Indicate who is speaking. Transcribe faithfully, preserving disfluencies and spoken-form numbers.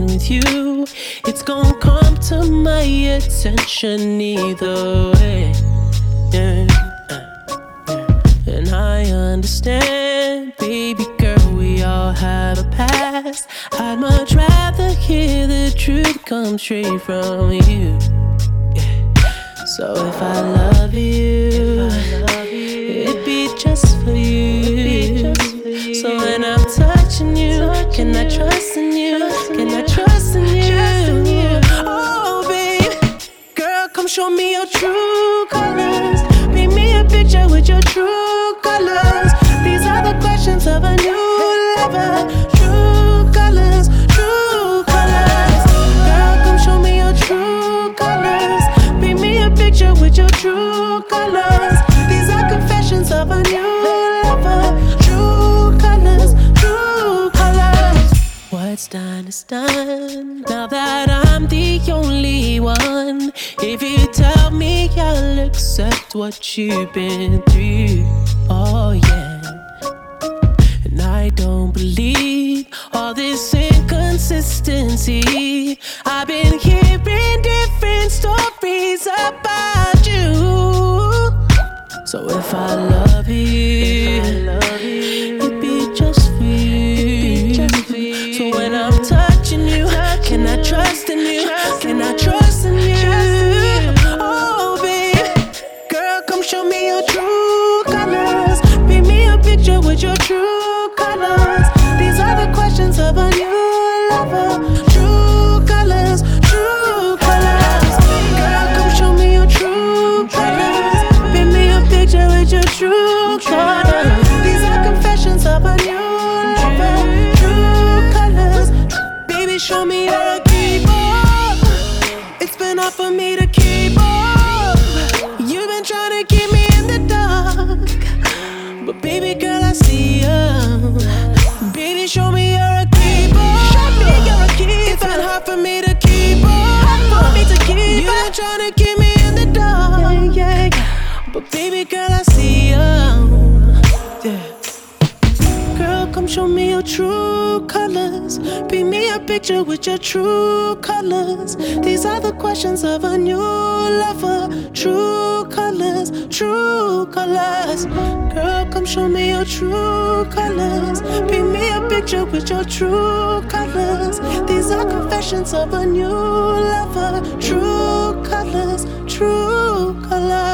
Speaker 1: with you, it's gonna come to my attention either way. Yeah. And I understand, baby girl, we all have a past. I'd much rather hear the truth come straight from you. Yeah. So if I love you, it'd be just for you. So when I'm touching you, can I trust in you? Can I trust in you? Oh, baby, girl, come show me your true colors. Paint me a picture with your true colors. These are the questions of a new lover. True colors, true colors. Girl, come show me your true colors. Paint me a picture with your true colors. These are confessions of a new lover. True colors, true colors. What's done is done. Now that I'm the only one, if you tell me I'll accept what you've been through, oh yeah. And I don't believe all this inconsistency. I've been hearing different stories about you. So if I love you, it'd be just for you. So when I'm touching you, can I trust in you? Can I trust in you? Oh, babe, girl, come show me your true colors. Paint me a picture with your true colors. These are the questions of a new lover. True colors, true colors. Girl, come show me your true colors. Paint me a picture with your true colors. These are confessions of a new lover. True colors. Baby, show me you're a keeper. It's been hard for me to keep up. You've been trying to keep me in the dark, but baby girl, I see you. Baby, show me you're a keeper. Show me you're a keeper. It's been hard for me to keep up. Hard for me to keep You've been trying to keep me in the dark, yeah, yeah. But baby girl, I see you. Yeah. Girl, come show me your true colors. Paint me a picture with your true colors. These are the questions of a new lover. True colors, true colors. Girl, come show me your true colors. Paint me a picture with your true colors. These are confessions of a new lover. True colors, true colors.